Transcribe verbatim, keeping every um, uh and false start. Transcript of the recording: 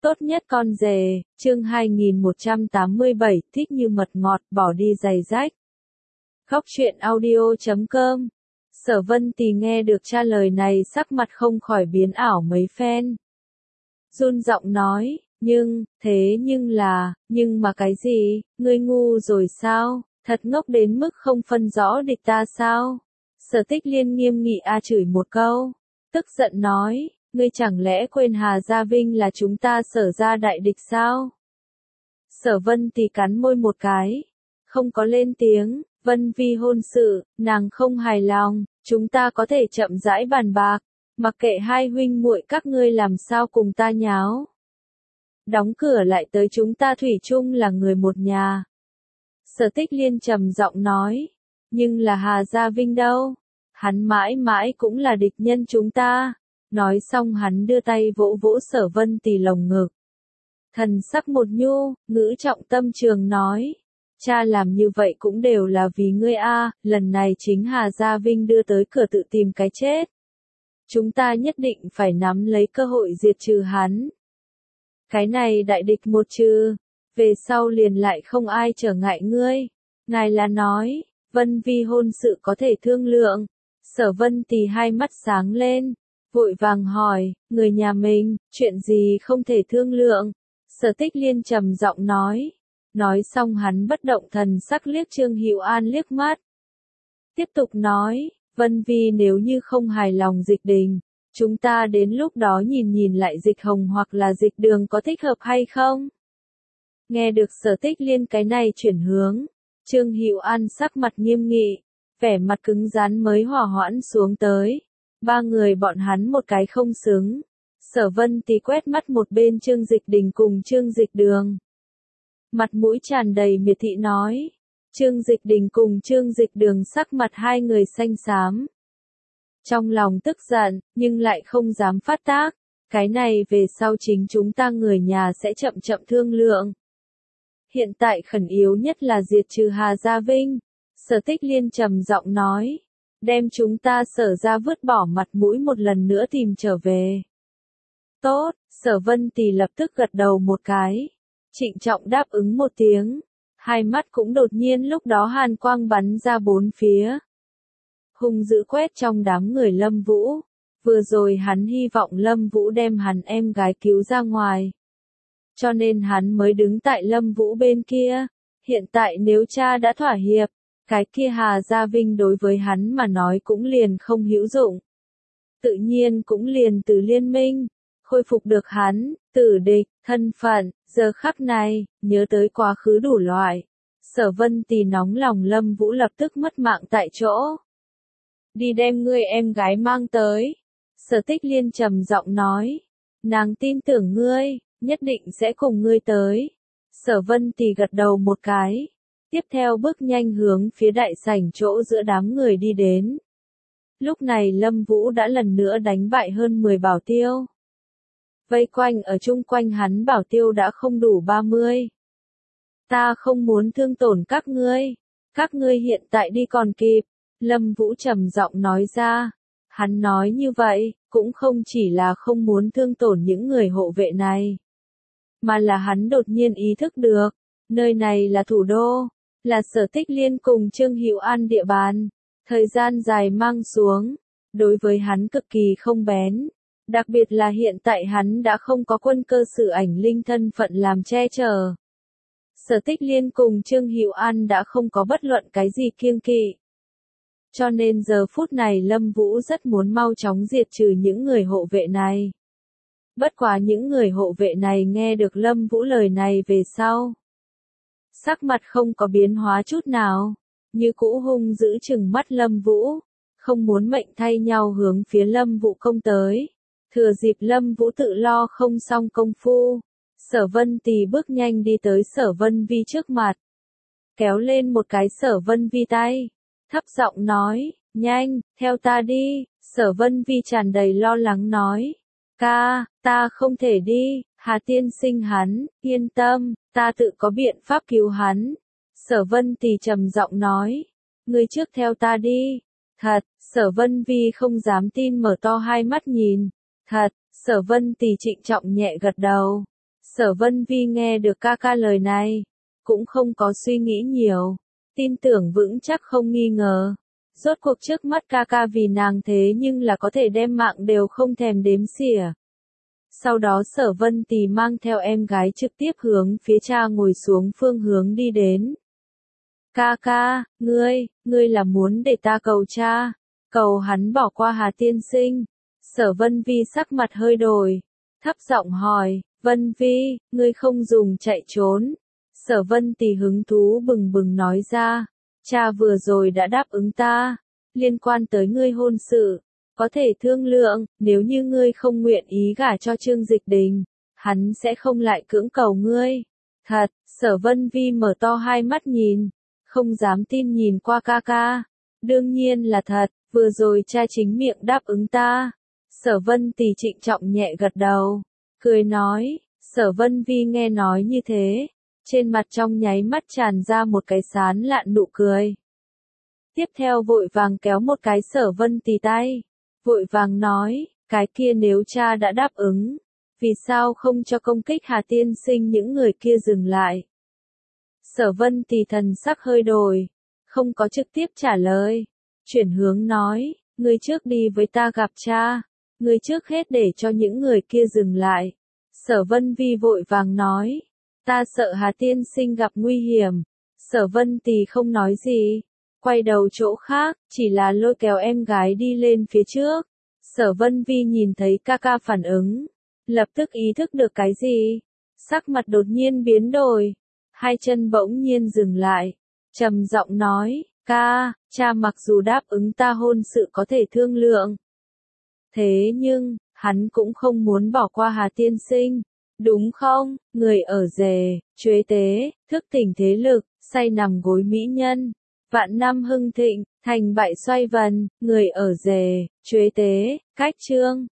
Tốt nhất con rể, chương hai nghìn một trăm tám mươi bảy, thích như mật ngọt, bỏ đi giày rách. Góc truyện audio chấm com. Sở Vân Tì nghe được trả lời này sắc mặt không khỏi biến ảo mấy phen. Run giọng nói, nhưng, thế nhưng là, nhưng mà cái gì, ngươi ngu rồi sao, thật ngốc đến mức không phân rõ địch ta sao? Sở Tích Liên nghiêm nghị a chửi một câu, tức giận nói, ngươi chẳng lẽ quên Hà Gia Vinh là chúng ta Sở gia đại địch sao? Sở Vân Tì cắn môi một cái, không có lên tiếng. Vân Vi hôn sự, nàng không hài lòng, chúng ta có thể chậm rãi bàn bạc, mặc kệ hai huynh muội các ngươi làm sao cùng ta nháo. Đóng cửa lại tới, chúng ta thủy chung là người một nhà. Sở Tích Liên trầm giọng nói, nhưng là Hà Gia Vinh đâu? Hắn mãi mãi cũng là địch nhân chúng ta. Nói xong hắn đưa tay vỗ vỗ Sở Vân Tì lồng ngực. Thần sắc một nhu, ngữ trọng tâm trường nói. Cha làm như vậy cũng đều là vì ngươi a, lần này chính Hà Gia Vinh đưa tới cửa tự tìm cái chết. Chúng ta nhất định phải nắm lấy cơ hội diệt trừ hắn. Cái này đại địch một trừ, về sau liền lại không ai trở ngại ngươi. Ngài là nói, Vân Vi hôn sự có thể thương lượng. Sở Vân Tì hai mắt sáng lên, vội vàng hỏi, người nhà mình, chuyện gì không thể thương lượng? Sở Tích Liên trầm giọng nói. Nói xong hắn bất động thần sắc liếc Trương Hữu An liếc mắt. Tiếp tục nói, Vân Vi nếu như không hài lòng Dịch Đình, chúng ta đến lúc đó nhìn nhìn lại Dịch Hồng hoặc là Dịch Đường có thích hợp hay không? Nghe được Sở Tích Liên cái này chuyển hướng, Trương Hữu An sắc mặt nghiêm nghị, vẻ mặt cứng rắn mới hòa hoãn xuống tới. Ba người bọn hắn một cái không xứng. Sở Vân Tì quét mắt một bên Trương Dịch Đình cùng Trương Dịch Đường. Mặt mũi tràn đầy miệt thị nói. Trương Dịch Đình cùng Trương Dịch Đường sắc mặt hai người xanh xám. Trong lòng tức giận, nhưng lại không dám phát tác. Cái này về sau chính chúng ta người nhà sẽ chậm chậm thương lượng. Hiện tại khẩn yếu nhất là diệt trừ Hà Gia Vinh. Sở Tích Liên trầm giọng nói. Đem chúng ta Sở ra vứt bỏ mặt mũi một lần nữa tìm trở về. Tốt, Sở Vân Tì lập tức gật đầu một cái. Trịnh trọng đáp ứng một tiếng, hai mắt cũng đột nhiên lúc đó hàn quang bắn ra bốn phía. Hung dữ quét trong đám người Lâm Vũ, vừa rồi hắn hy vọng Lâm Vũ đem hắn em gái cứu ra ngoài. Cho nên hắn mới đứng tại Lâm Vũ bên kia, hiện tại nếu cha đã thỏa hiệp, cái kia Hà Gia Vinh đối với hắn mà nói cũng liền không hữu dụng. Tự nhiên cũng liền từ liên minh. Khôi phục được hắn, tử địch, thân phận, giờ khắc này, nhớ tới quá khứ đủ loại. Sở Vân Tì nóng lòng Lâm Vũ lập tức mất mạng tại chỗ. Đi đem ngươi em gái mang tới. Sở Tích Liên trầm giọng nói. Nàng tin tưởng ngươi, nhất định sẽ cùng ngươi tới. Sở Vân Tì gật đầu một cái. Tiếp theo bước nhanh hướng phía đại sảnh chỗ giữa đám người đi đến. Lúc này Lâm Vũ đã lần nữa đánh bại hơn mười bảo tiêu. Vây quanh ở chung quanh hắn bảo tiêu đã không đủ ba mươi. Ta không muốn thương tổn các ngươi. Các ngươi hiện tại đi còn kịp. Lâm Vũ trầm giọng nói ra. Hắn nói như vậy, cũng không chỉ là không muốn thương tổn những người hộ vệ này. Mà là hắn đột nhiên ý thức được. Nơi này là thủ đô. Là Sở Tích Liên cùng Trương Hữu An địa bàn. Thời gian dài mang xuống. Đối với hắn cực kỳ không bén. Đặc biệt là hiện tại hắn đã không có quân cơ sử ảnh linh thân phận làm che chở. Sở Tích Liên cùng Trương Hữu An đã không có bất luận cái gì kiêng kỵ. Cho nên giờ phút này Lâm Vũ rất muốn mau chóng diệt trừ những người hộ vệ này. Bất quá những người hộ vệ này nghe được Lâm Vũ lời này về sau. Sắc mặt không có biến hóa chút nào, như cũ hung dữ trừng mắt Lâm Vũ, không muốn mệnh thay nhau hướng phía Lâm Vũ công tới. Thừa dịp Lâm Vũ tự lo không xong công phu, Sở Vân Tì bước nhanh đi tới Sở Vân Vi trước mặt. Kéo lên một cái Sở Vân Vi tay, thấp giọng nói, nhanh, theo ta đi. Sở Vân Vi tràn đầy lo lắng nói, ca, ta không thể đi, Hà tiên sinh hắn, yên tâm, ta tự có biện pháp cứu hắn. Sở Vân Tì trầm giọng nói, ngươi trước theo ta đi. Thật, Sở Vân Vi không dám tin mở to hai mắt nhìn. Thật, Sở Vân Tì trịnh trọng nhẹ gật đầu. Sở Vân Vi nghe được ca ca lời này, cũng không có suy nghĩ nhiều, tin tưởng vững chắc không nghi ngờ. Rốt cuộc trước mắt ca ca vì nàng thế nhưng là có thể đem mạng đều không thèm đếm xỉa. Sau đó Sở Vân Tì mang theo em gái trực tiếp hướng phía cha ngồi xuống phương hướng đi đến. Ca ca, ngươi, ngươi là muốn để ta cầu cha, cầu hắn bỏ qua Hà tiên sinh. Sở Vân Vi sắc mặt hơi đổi, thấp giọng hỏi, Vân Vi, ngươi không dùng chạy trốn. Sở Vân Tì hứng thú bừng bừng nói ra, cha vừa rồi đã đáp ứng ta, liên quan tới ngươi hôn sự, có thể thương lượng, nếu như ngươi không nguyện ý gả cho Trương Dịch Đình, hắn sẽ không lại cưỡng cầu ngươi. Thật, Sở Vân Vi mở to hai mắt nhìn, không dám tin nhìn qua ca ca. Đương nhiên là thật, vừa rồi cha chính miệng đáp ứng ta. Sở Vân Tì trịnh trọng nhẹ gật đầu, cười nói, Sở Vân Vi nghe nói như thế, trên mặt trong nháy mắt tràn ra một cái sán lạn nụ cười. Tiếp theo vội vàng kéo một cái Sở Vân Tì tay, vội vàng nói, cái kia nếu cha đã đáp ứng, vì sao không cho công kích Hà tiên sinh những người kia dừng lại. Sở Vân Tì thần sắc hơi đổi, không có trực tiếp trả lời, chuyển hướng nói, ngươi trước đi với ta gặp cha, ngươi trước hết để cho những người kia dừng lại. Sở Vân Vi vội vàng nói, ta sợ Hà tiên sinh gặp nguy hiểm. Sở Vân Tì không nói gì, quay đầu chỗ khác, chỉ là lôi kéo em gái đi lên phía trước. Sở Vân Vi nhìn thấy ca ca phản ứng, lập tức ý thức được cái gì, sắc mặt đột nhiên biến đổi, hai chân bỗng nhiên dừng lại, trầm giọng nói, ca, cha mặc dù đáp ứng ta hôn sự có thể thương lượng, thế nhưng, hắn cũng không muốn bỏ qua Hà tiên sinh, đúng không? Người ở rề, chuế tế, thức tỉnh thế lực, say nằm gối mỹ nhân, vạn năm hưng thịnh, thành bại xoay vần, người ở rề, chuế tế, cách chương.